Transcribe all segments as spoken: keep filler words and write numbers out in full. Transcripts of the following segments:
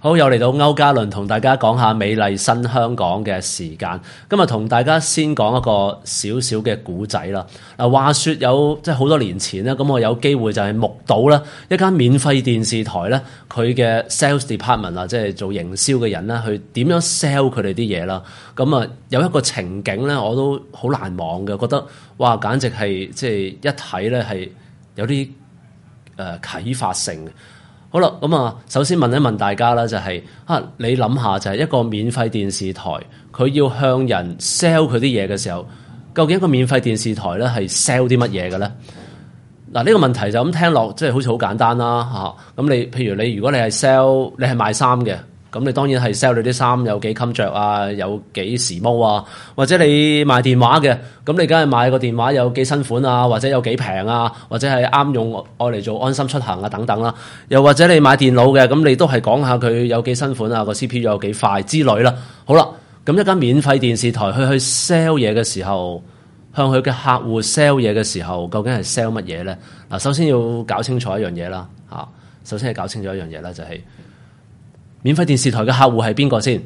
好，又嚟到歐嘉倫同大家講下美麗新香港嘅時間。今日同大家先講一個少少嘅古仔啦。嗱，話說有即係好多年前咧，咁我有機會就係目睹啦一間免費電視台咧，佢嘅 sales department 啊，即係做營銷嘅人咧，去點樣 sell 佢哋啲嘢啦。咁啊，有一個情景咧，我都好難忘嘅，覺得哇，簡直係即係一睇咧係有啲誒、呃、啟發性嘅。好啦，咁啊，首先問一問大家啦，就係、是、啊，你諗下就係一個免費電視台，佢要向人 sell 佢啲嘢嘅時候，究竟一個免費電視台咧係 sell 啲乜嘢嘅咧？嗱，呢個問題就咁聽落，即係好似好簡單啦嚇。咁你譬如你如果你係 sell，你係賣衫嘅。咁你當然係 sell 你啲衫有幾襟着啊，有幾時髦啊，或者你賣電話嘅，咁你梗係賣個電話有幾新款啊，或者有幾平啊，或者係啱用愛嚟做安心出行啊等等啦。又或者你買電腦嘅，咁你都係講下佢有幾新款啊，個 C P U 有幾快之類啦。好啦，咁一間免費電視台去去 sell 嘢嘅時候，向佢嘅客戶 sell 嘢嘅時候，究竟係 sell 乜嘢咧？嗱，首先要搞清楚一樣嘢啦，嚇，首先係搞清楚一樣嘢啦，就係免費電視台嘅客戶係邊個先？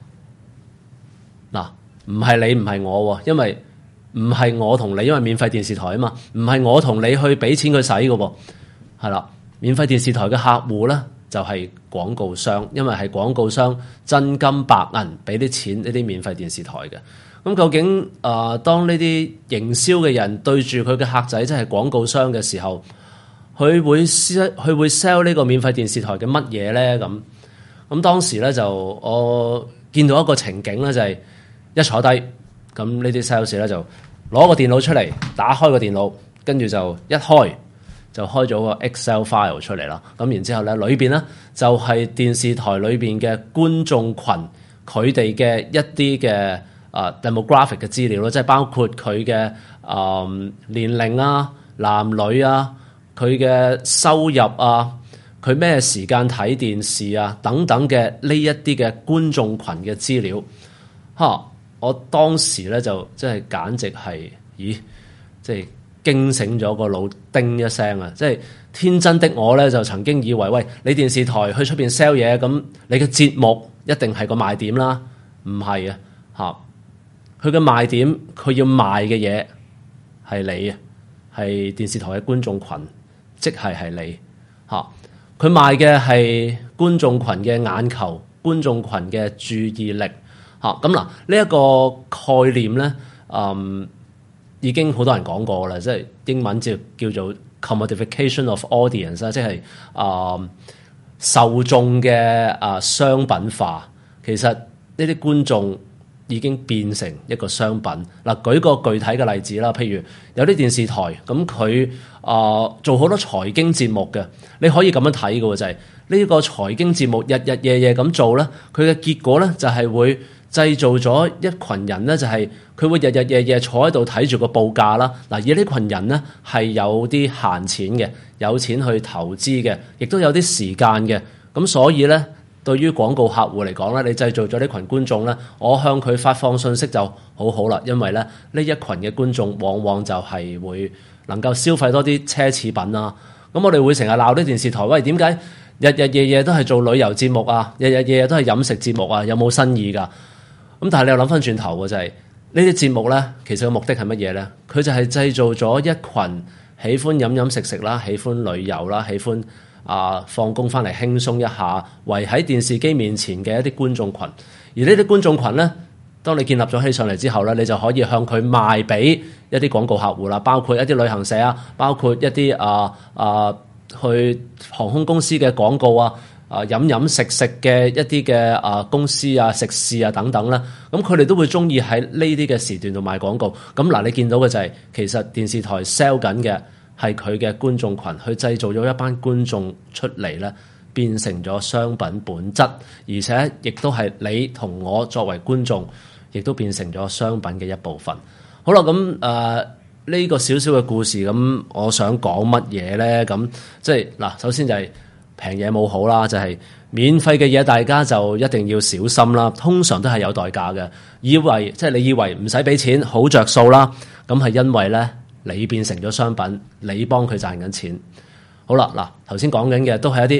嗱，唔係你唔係我，因為唔係我同你，因為免費電視台啊嘛，唔係我同你去俾錢佢使嘅，係啦。免費電視台嘅客戶咧就係廣告商，因為係廣告商真金白銀俾啲錢呢啲免費電視台嘅。咁究竟誒、呃，當呢啲營銷嘅人對住佢嘅客仔，即係廣告商嘅時候，佢會 sell 佢會 sell 呢個免費電視台嘅乜嘢咧？咁咁當時咧就我見到一個情景咧，就係一坐低，咁呢啲 sales 咧就攞個電腦出嚟，打開個電腦，跟住就一開就開咗個 Excel file 出嚟啦。咁然之後咧，裏邊咧就係電視台裏邊嘅觀眾群，佢哋嘅一啲嘅啊 demographic 嘅資料咯，即係包括佢嘅啊年齡啊、男女啊、佢嘅收入啊。佢咩時間睇電視啊？等等嘅呢一啲嘅觀眾群嘅資料，嚇！我當時咧就即係簡直係，咦！即係驚醒咗個腦，叮一聲啊！即係天真的我咧就曾經以為，喂，你電視台去出邊 sell 嘢，咁你嘅節目一定係個賣點啦，唔係啊！嚇！佢嘅賣點，佢要賣嘅嘢係你啊，係電視台嘅觀眾群，即係係你嚇。佢賣嘅係觀眾群嘅眼球，觀眾群嘅注意力嚇。咁嗱，呢一個概念咧，嗯，已經好多人講過啦，即係英文就叫做 commodification of audience 啦，即係啊受眾嘅啊商品化。其實呢啲觀眾已經變成一個商品。嗱，舉個具體嘅例子啦，譬如有啲電視台咁佢啊做好多財經節目嘅，你可以咁樣睇嘅喎，就係呢個財經節目日日夜夜咁做咧，佢嘅結果咧就係會製造咗一群人咧，就係佢會日日夜夜坐喺度睇住個報價啦。嗱，而呢群人咧係有啲閒錢嘅，有錢去投資嘅，亦都有啲時間嘅，咁所以咧。對於廣告客戶嚟講咧，你製造咗呢群觀眾咧，我向佢發放信息就好好啦，因為咧呢一群嘅觀眾往往就係會能夠消費多啲奢侈品啊。咁我哋會成日鬧啲電視台，喂，點解日日夜夜都係做旅遊節目啊，日日夜夜都係飲食節目啊，有冇新意㗎？咁但係你又諗翻轉頭嘅就係呢啲節目咧，其實個目的係乜嘢咧？佢就係製造咗一群喜歡飲飲食食啦，喜歡旅遊啦，喜歡啊！放工翻嚟輕鬆一下，圍喺電視機面前嘅一啲觀眾群，而呢啲觀眾群咧，當你建立咗起上嚟之後咧，你就可以向佢賣俾一啲廣告客戶啦，包括一啲旅行社啊，包括一啲啊啊去航空公司嘅廣告啊，啊飲飲食食嘅一啲嘅啊公司啊食肆啊等等啦，咁佢哋都會中意喺呢啲嘅時段度賣廣告。咁嗱，你見到嘅就係、是、其實電視台 sell 緊嘅。係佢嘅觀眾群，去製造咗一班觀眾出嚟咧，變成咗商品本質，而且亦都係你同我作為觀眾，亦都變成咗商品嘅一部分。好啦，咁誒呢個少少嘅故事，咁我想講乜嘢咧？咁即係嗱，首先就係平嘢冇好啦，就係、是、免費嘅嘢，大家就一定要小心啦。通常都係有代價嘅，以為即係、就是、你以為唔使俾錢好着數啦，咁係因為咧。你變成咗商品，你幫佢賺緊錢。好啦，嗱頭先講緊嘅都係一啲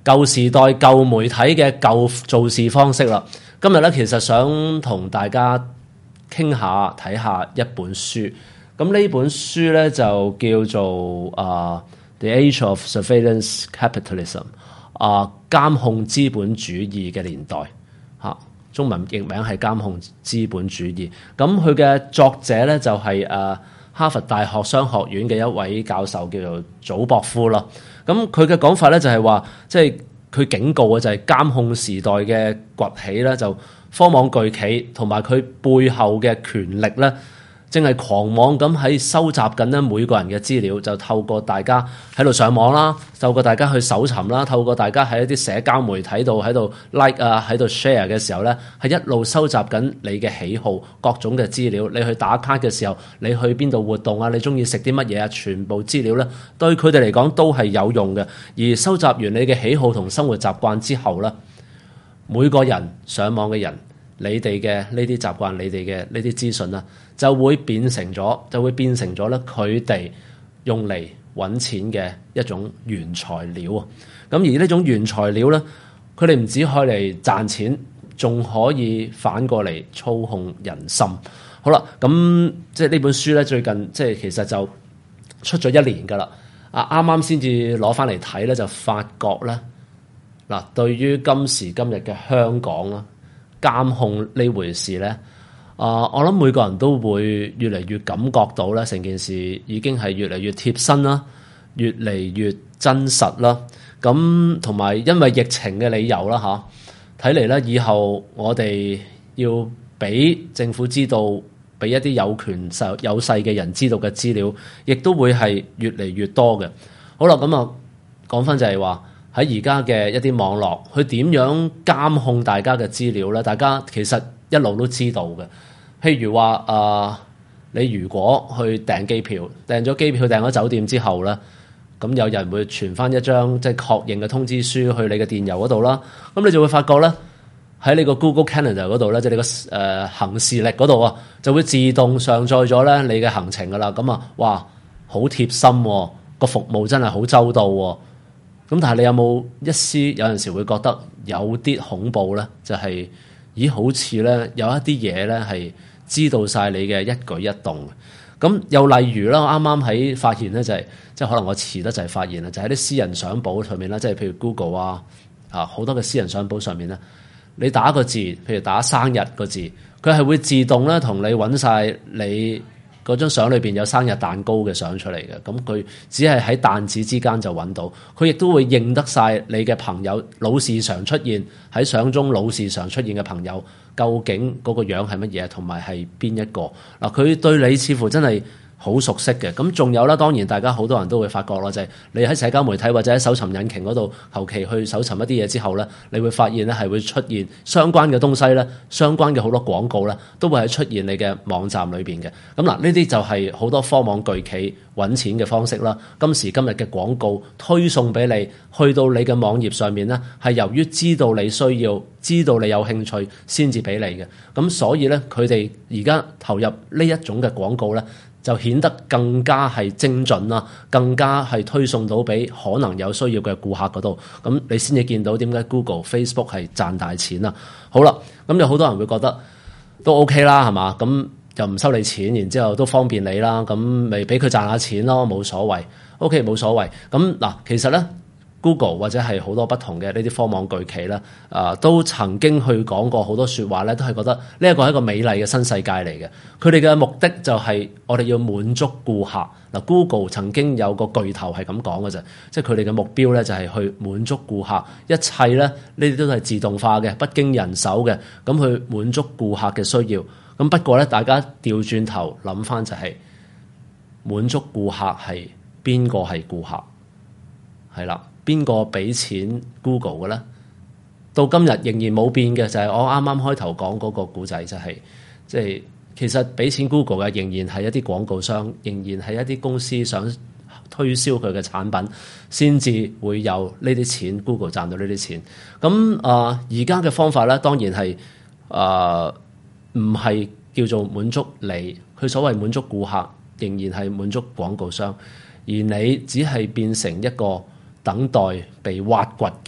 舊時代舊媒體嘅舊做事方式啦。今日咧其實想同大家傾下睇下一本書。咁呢本書咧就叫做啊、uh, The Age of Surveillance Capitalism 啊、uh, 監控資本主義嘅年代嚇，中文譯名係監控資本主義。咁佢嘅作者咧就係、是、誒、uh, 哈佛大學商學院嘅一位教授叫做祖博夫啦。咁佢嘅講法咧就係話，即係佢警告嘅就係監控時代嘅崛起咧，就科網巨企同埋佢背後嘅權力咧，正係狂妄咁喺收集緊咧每個人嘅資料，就透過大家喺度上網啦，透過大家去搜尋啦，透過大家喺一啲社交媒體度喺度 like 啊，喺度 share 嘅時候咧，係一路收集緊你嘅喜好、各種嘅資料。你去打卡嘅時候，你去邊度活動啊？你中意食啲乜嘢啊？全部資料咧，對佢哋嚟講都係有用嘅。而收集完你嘅喜好同生活習慣之後咧，每個人上網嘅人，你哋嘅呢啲習慣，你哋嘅呢啲資訊啦，就會變成咗，就會變成咗咧佢哋用嚟揾錢嘅一種原材料啊！咁而呢種原材料咧，佢哋唔止可以嚟賺錢，仲可以反過嚟操控人心。好啦，咁即係呢本書咧，最近即係其實就出咗一年噶啦。啊，啱啱先至攞翻嚟睇咧，就發覺咧嗱，對於今時今日嘅香港啦，監控呢回事咧，啊、呃，我諗每個人都會越嚟越感覺到咧，成件事已經係越嚟越貼身啦，越嚟越真實啦。咁同埋因為疫情嘅理由啦，嚇，睇嚟咧以後我哋要俾政府知道，俾一啲有權勢有勢嘅人知道嘅資料，亦都會係越嚟越多嘅。好啦，咁啊講翻就係話，喺而家嘅一啲網絡，佢點樣監控大家嘅資料咧？大家其實一路都知道嘅。譬如話啊、呃，你如果去訂機票，訂咗機票、訂咗酒店之後咧，咁有人會傳翻一張即係確認嘅通知書去你嘅電郵嗰度啦。咁你就會發覺咧，喺你個 Google Calendar 嗰度咧，即係你個誒、呃、行事曆嗰度啊，就會自動上載咗咧你嘅行程噶啦。咁啊，哇，好貼心喎，個服務真係好周到喎。咁但係你有冇一絲有陣時會覺得有啲恐怖咧？就係、是、咦，好似咧有一啲嘢咧係知道晒你嘅一舉一動。咁又例如啦，我啱啱喺發現咧就係、是、即係可能我遲得就係發現啦，就喺、是、啲私人相簿上面啦，即係譬如 Google 啊啊好多嘅私人相簿上面咧，你打個字，譬如打生日個字，佢係會自動咧同你揾晒你嗰張相裏邊有生日蛋糕嘅相出嚟嘅。咁佢只係喺彈指之間就揾到，佢亦都會認得晒你嘅朋友老是常出現喺相中老是常出現嘅朋友，究竟嗰個樣係乜嘢，同埋係邊一個嗱？佢對你似乎真係好熟悉嘅。咁仲有啦，當然大家好多人都會發覺啦，就係、是、你喺社交媒體或者喺搜尋引擎嗰度求其去搜尋一啲嘢之後咧，你會發現咧係會出現相關嘅東西咧，相關嘅好多廣告咧，都會喺出現你嘅網站裏邊嘅。咁嗱，呢啲就係好多科網巨企揾錢嘅方式啦。今時今日嘅廣告推送俾你，去到你嘅網頁上面咧，係由於知道你需要，知道你有興趣先至俾你嘅。咁所以咧，佢哋而家投入呢一種嘅廣告咧，就顯得更加係精準啦，更加係推送到俾可能有需要嘅顧客嗰度，咁你先至見到點解 Google、Facebook 係賺大錢啦。好啦，咁有好多人會覺得都 OK 啦，係嘛？咁又唔收你錢，然之後都方便你啦，咁咪俾佢賺下錢咯，冇所謂。OK，冇所謂。咁嗱，其實咧， Google 或者係好多不同嘅呢啲科網巨企咧，啊、呃、都曾經去講過好多説話咧，都係覺得呢一個係一個美麗嘅新世界嚟嘅。佢哋嘅目的就係我哋要滿足顧客。嗱 Google 曾經有個巨頭係咁講嘅啫，即係佢哋嘅目標咧就係去滿足顧客，一切咧呢啲都係自動化嘅，不經人手嘅，咁去滿足顧客嘅需要。咁不過咧，大家調轉頭諗翻就係、是、滿足顧客係邊個係顧客？係啦。邊個俾錢 Google 嘅咧？到今日仍然冇變嘅，就係、是、我啱啱開頭講嗰個故仔，就係即係其實俾錢 Google 嘅仍然係一啲廣告商，仍然係一啲公司想推銷佢嘅產品，先至會有呢啲錢 Google 賺到呢啲錢。咁啊，而家嘅方法咧，當然係啊，唔、呃、係叫做滿足你，佢所謂滿足顧客，仍然係滿足廣告商，而你只係變成一個等待被挖掘嘅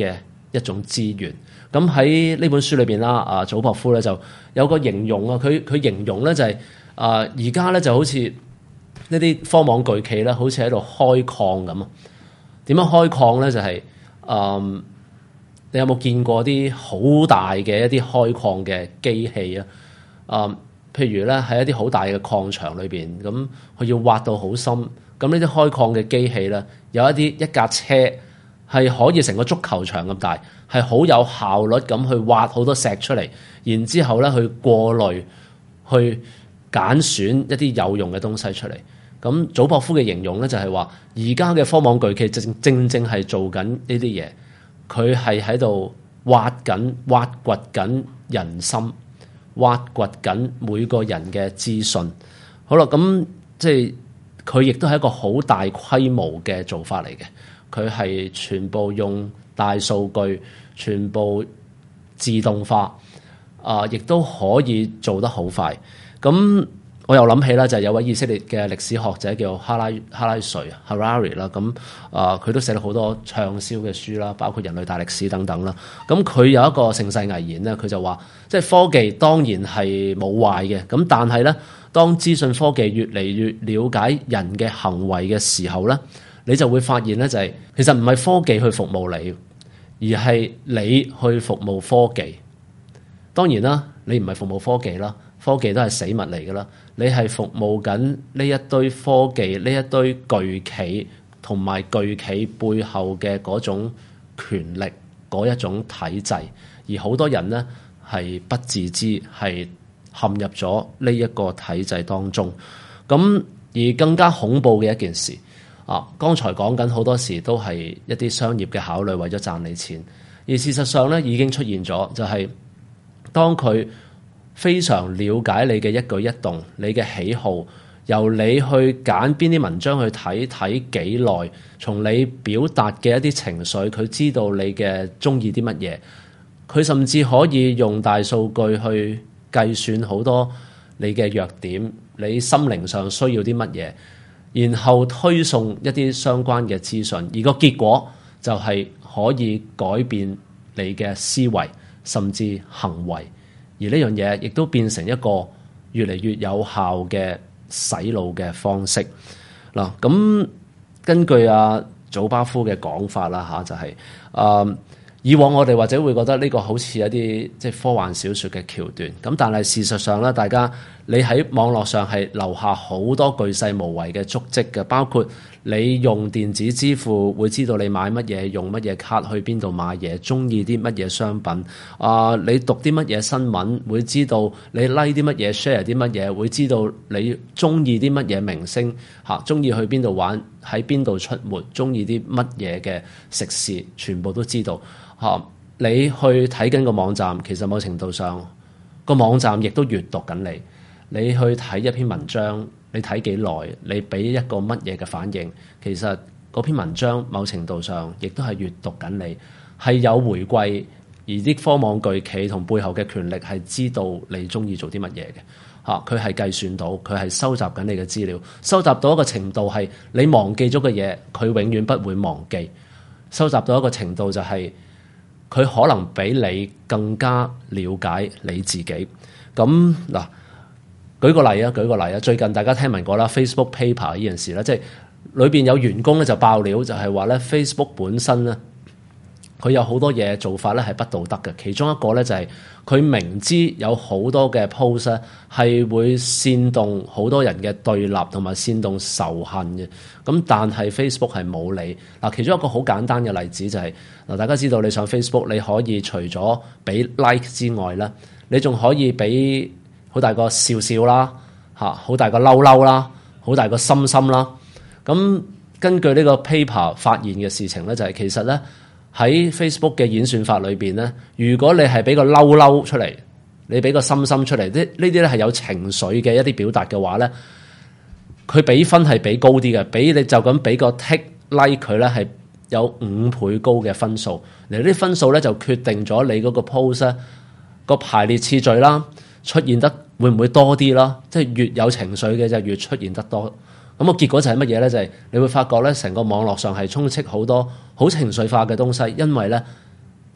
一種資源。咁喺呢本書裏邊啦，啊祖博夫咧就有個形容啊，佢佢形容咧就係、是、啊而家咧就好似呢啲科網巨企咧，好似喺度開礦咁啊。點樣開礦咧？就係、是、嗯，你有冇見過啲好大嘅一啲開礦嘅機器啊？啊、嗯，譬如咧喺一啲好大嘅礦場裏邊，咁佢要挖到好深，咁呢啲開礦嘅機器咧，有一啲一架車係可以成個足球場咁大，係好有效率咁去挖好多石出嚟，然之後咧去過濾、去揀選一啲有用嘅東西出嚟。咁祖博夫嘅形容咧就係話，而家嘅科網巨企正正正係做緊呢啲嘢，佢係喺度挖緊、挖掘緊人心，挖掘緊每個人嘅資訊。好啦，咁即係佢亦都係一個好大規模嘅做法嚟嘅。佢係全部用大數據，全部自動化，啊、呃，亦都可以做得好快。咁我又諗起啦，就係有位以色列嘅歷史學者叫哈拉哈拉瑞 Harari 啦，咁啊佢都寫咗好多暢銷嘅書啦，包括人類大歷史等等啦。咁佢有一個盛世危言咧，佢就話，即係科技當然係冇壞嘅，咁但係咧，當資訊科技越嚟越了解人嘅行為嘅時候咧，你就會發現咧，就係其實唔係科技去服務你，而係你去服務科技。當然啦，你唔係服務科技啦，科技都係死物嚟噶啦。你係服務緊呢一堆科技、呢一堆巨企同埋巨企背後嘅嗰種權力、嗰一種體制，而好多人呢係不自知，係陷入咗呢一個體制當中。咁而更加恐怖嘅一件事啊，剛才講緊好多時都係一啲商業嘅考慮，為咗賺你錢，而事實上咧已經出現咗，就係當佢非常了解你嘅一舉一動，你嘅喜好，由你去揀邊啲文章去睇，睇幾耐，從你表達嘅一啲情緒，佢知道你嘅中意啲乜嘢，佢甚至可以用大數據去計算好多你嘅弱點，你心靈上需要啲乜嘢，然後推送一啲相關嘅資訊，而個結果就係可以改變你嘅思維，甚至行為。而呢樣嘢亦都變成一個越嚟越有效嘅洗腦嘅方式嗱。咁根據阿祖巴夫嘅講法啦嚇，就係、是、誒、呃、以往我哋或者會覺得呢個好似一啲即係科幻小説嘅橋段，咁但係事實上咧，大家你喺網絡上係留下好多巨細無遺嘅足跡嘅，包括你用電子支付會知道你買乜嘢，用乜嘢卡去邊度買嘢，中意啲乜嘢商品啊、呃，你讀啲乜嘢新聞會知道你 like 啲乜嘢 share 啲乜嘢，會知道你中意啲乜嘢明星嚇，中意去邊度玩，喺邊度出沒，中意啲乜嘢嘅食肆，全部都知道嚇、啊。你去睇緊個網站，其實某程度上個網站亦都閱讀緊你。你去睇一篇文章，你睇幾耐，你俾一個乜嘢嘅反應，其實嗰篇文章某程度上亦都係閱讀緊你，係有回饋，而啲科網巨企同背後嘅權力係知道你中意做啲乜嘢嘅嚇，佢係計算到，佢係收集緊你嘅資料，收集到一個程度係你忘記咗嘅嘢，佢永遠不會忘記，收集到一個程度就係佢可能比你更加了解你自己。咁嗱。舉個例啊，舉個例啊，最近大家聽聞過啦 ，Facebook paper 呢件事啦，即係裏邊有員工咧就爆料，就係話咧 Facebook 本身咧，佢有好多嘢做法咧係不道德嘅。其中一個咧就係佢明知有好多嘅 post 咧係會煽動好多人嘅對立同埋煽動仇恨嘅，咁但係 Facebook 係冇理。嗱，其中一個好簡單嘅例子就係嗱，大家知道你上 Facebook 你可以除咗俾 like 之外咧，你仲可以俾好大個笑笑啦，嚇，好大個嬲嬲啦，好大個心心啦。咁根據呢個 paper 發現嘅事情咧，就係其實咧喺 Facebook 嘅演算法裏邊咧，如果你係俾個嬲嬲出嚟，你俾個心心出嚟，呢呢啲咧係有情緒嘅一啲表達嘅話咧，佢俾分係俾高啲嘅，俾你就咁俾個 tick like 佢咧係有五倍高嘅分數。嚟呢啲分數咧就決定咗你嗰個 post 咧個排列次序啦。出現得會唔會多啲啦？即係越有情緒嘅就越出現得多。咁個結果就係乜嘢咧？就係你會發覺咧，成個網絡上係充斥好多好情緒化嘅東西，因為咧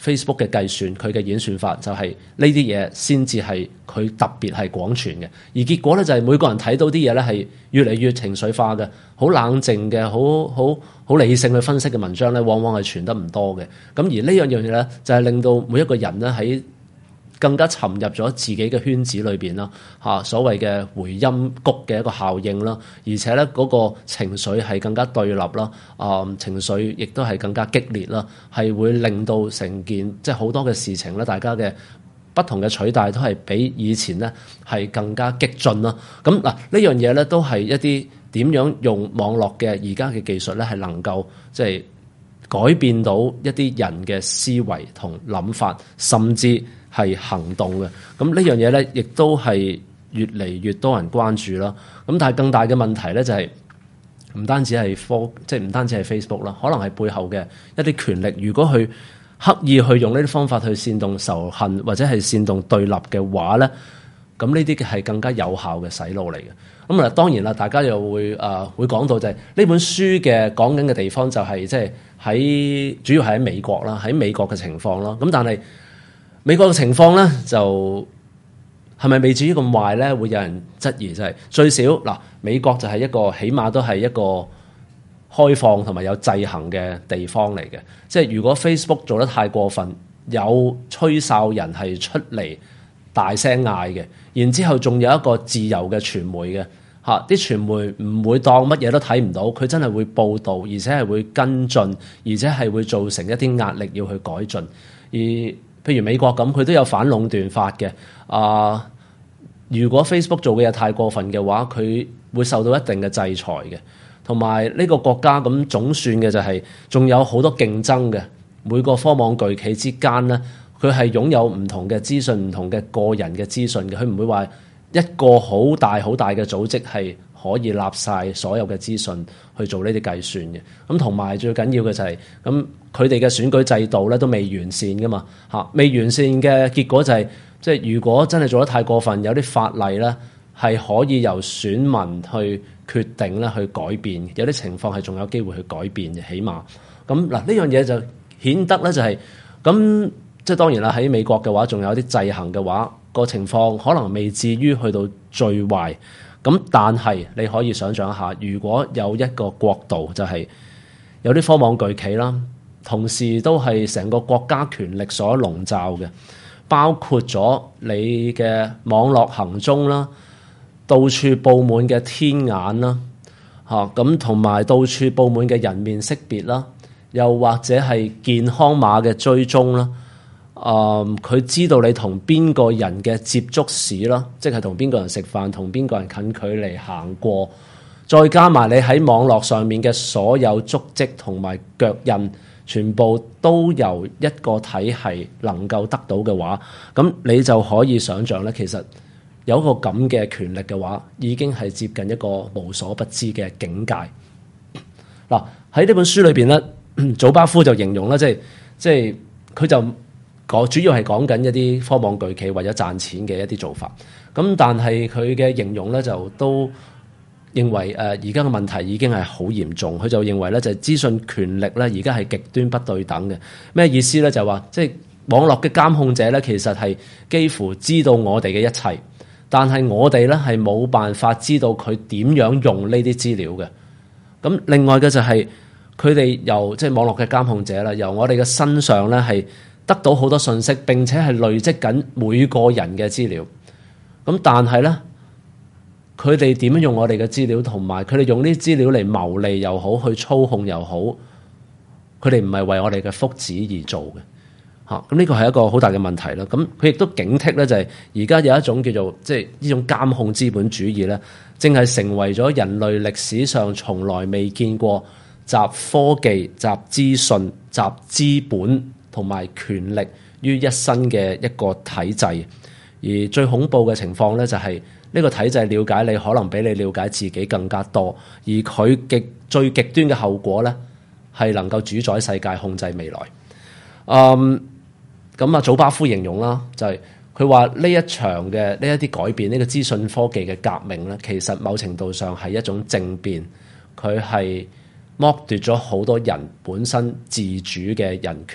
Facebook 嘅計算，佢嘅演算法就係呢啲嘢先至係佢特別係廣傳嘅，而結果咧就係每個人睇到啲嘢咧係越嚟越情緒化嘅，好冷靜嘅，好好好理性去分析嘅文章咧，往往係傳得唔多嘅。咁而呢樣樣嘢咧，就係令到每一個人咧喺更加沉入咗自己嘅圈子裏邊啦，嚇所謂嘅回音谷嘅一個效應啦，而且咧嗰個情緒係更加對立啦，啊情緒亦都係更加激烈啦，係會令到成件即係好多嘅事情咧，大家嘅不同嘅取態都係比以前咧係更加激進啦。咁嗱呢樣嘢咧都係一啲點樣用網絡嘅而家嘅技術咧係能夠即係改變到一啲人嘅思維同諗法，甚至係行動嘅。咁呢樣嘢咧，亦都係越嚟越多人關注啦。咁但係更大嘅問題咧，就係唔單止係科，即係唔單止係 Facebook 啦，可能係背後嘅一啲權力，如果去刻意去用呢啲方法去煽動仇恨或者係煽動對立嘅話咧，咁呢啲係更加有效嘅洗腦嚟嘅。咁啊，當然啦，大家又會誒、呃、會講到就係呢本書嘅講緊嘅地方就係即係喺主要係喺美國啦，喺美國嘅情況啦。咁但係美國嘅情況咧，就係咪未至於咁壞咧？會有人質疑就係、是、最少嗱，美國就係一個起碼都係一個開放同埋有制衡嘅地方嚟嘅。即係如果 Facebook 做得太過分，有吹哨人係出嚟大聲嗌嘅，然之後仲有一個自由嘅傳媒嘅嚇，啲傳媒唔會當乜嘢都睇唔到，佢真係會報導，而且係會跟進，而且係會造成一啲壓力要去改進。而譬如美國咁，佢都有反壟斷法嘅。啊，如果 Facebook 做嘅嘢太過分嘅話，佢會受到一定嘅制裁嘅。同埋呢個國家咁總算嘅就係、是、仲有好多競爭嘅，每個科網巨企之間咧，佢係擁有唔同嘅資訊、唔同嘅個人嘅資訊嘅，佢唔會話一個好大好大嘅組織係可以立晒所有嘅資訊去做呢啲計算嘅。咁同埋最緊要嘅就係、是、咁，佢哋嘅選舉制度咧都未完善噶嘛嚇，未完善嘅結果就係、是、即係如果真係做得太過分，有啲法例咧係可以由選民去決定咧去改變，有啲情況係仲有機會去改變嘅，起碼咁嗱呢樣嘢就顯得咧就係、是、咁。即係當然啦，喺美國嘅話，仲有啲制衡嘅話，個情況可能未至於去到最壞。咁但係你可以想象一下，如果有一個國度就係有啲科網巨企啦，同時都係成個國家權力所籠罩嘅，包括咗你嘅網絡行蹤啦，到處佈滿嘅天眼啦，嚇咁同埋到處佈滿嘅人面識別啦，又或者係健康碼嘅追蹤啦。誒，佢、嗯、知道你同邊個人嘅接觸史啦，即係同邊個人食飯，同邊個人近距離行過，再加埋你喺網絡上面嘅所有足跡同埋腳印，全部都由一個體系能夠得到嘅話，咁你就可以想像咧，其實有一個咁嘅權力嘅話，已經係接近一個無所不知嘅境界。嗱，喺呢本書裏邊咧，祖巴夫就形容咧，即係即係佢就。主要係講緊一啲科網巨企為咗賺錢嘅一啲做法，咁但係佢嘅形容咧就都認為誒而家嘅問題已經係好嚴重，佢就認為咧就係資訊權力咧而家係極端不對等嘅。咩意思咧？就話即係網絡嘅監控者咧，其實係幾乎知道我哋嘅一切，但係我哋咧係冇辦法知道佢點樣用呢啲資料嘅。咁另外嘅就係佢哋由即係網絡嘅監控者啦，由我哋嘅身上咧係得到好多信息，並且係累積緊每個人嘅資料。咁但係咧，佢哋點樣用我哋嘅資料，同埋佢哋用呢啲資料嚟牟利又好，去操控又好，佢哋唔係為我哋嘅福祉而做嘅。嚇、啊，咁呢個係一個好大嘅問題啦。咁佢亦都警惕咧，就係而家有一種叫做即係呢種監控資本主義咧，正係成為咗人類歷史上從來未見過集科技、集資訊、集資本同埋權力於一身嘅一個體制，而最恐怖嘅情況咧就係呢個體制了解你，可能比你了解自己更加多，而佢極最極端嘅後果咧係能夠主宰世界、控制未來。嗯，咁啊，祖巴夫形容啦，就係佢話呢一場嘅呢一啲改變，呢個資訊科技嘅革命咧，其實某程度上係一種政變，佢係剝奪咗好多人本身自主嘅人權。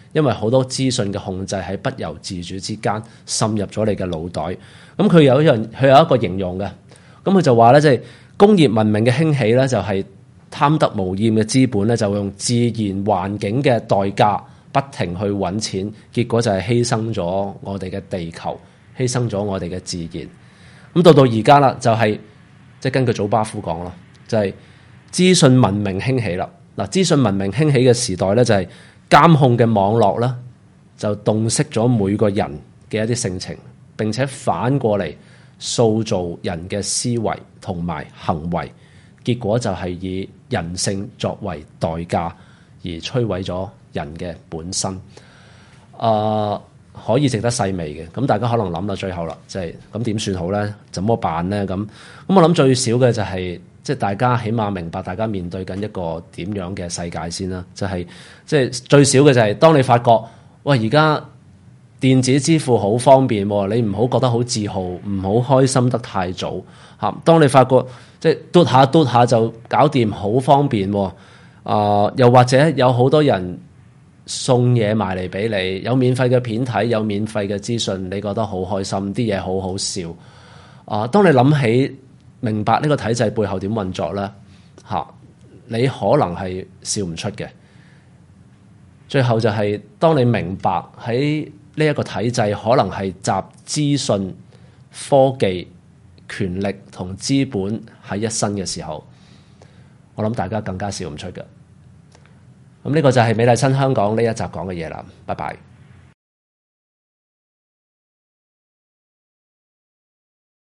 因為好多資訊嘅控制喺不由自主之間滲入咗你嘅腦袋。咁佢有一樣，佢有一個形容嘅，咁佢就話咧，即係工業文明嘅興起咧，就係貪得無厭嘅資本咧，就用自然環境嘅代價不停去揾錢，結果就係犧牲咗我哋嘅地球，犧牲咗我哋嘅自然。咁到到而家啦，就係即係根據祖巴夫講咯，就係資訊文明興起啦。嗱，資訊文明興起嘅時代咧，就係監控嘅網絡啦，就洞悉咗每個人嘅一啲性情，並且反過嚟塑造人嘅思維同埋行為，結果就係以人性作為代價而摧毀咗人嘅本身。啊、呃，可以值得細味嘅。咁大家可能諗到最後啦，就係咁點算好咧？怎麼辦咧？咁咁我諗最少嘅就係、是。即係大家起碼明白，大家面對緊一個點樣嘅世界先啦。就係即係最少嘅就係，當你發覺喂而家電子支付好方便，你唔好覺得好自豪，唔好開心得太早嚇。當你發覺即係嘟下嘟下就搞掂，好方便。啊、呃，又或者有好多人送嘢埋嚟俾你，有免費嘅片睇，有免費嘅資訊，你覺得好開心，啲嘢好好笑。啊、呃，當你諗起明白呢個體制背後點運作咧，嚇你可能係笑唔出嘅。最後就係當你明白喺呢一個體制可能係集資訊、科技、權力同資本喺一身嘅時候，我諗大家更加笑唔出嘅。咁呢個就係美麗新香港呢一集講嘅嘢啦。拜拜。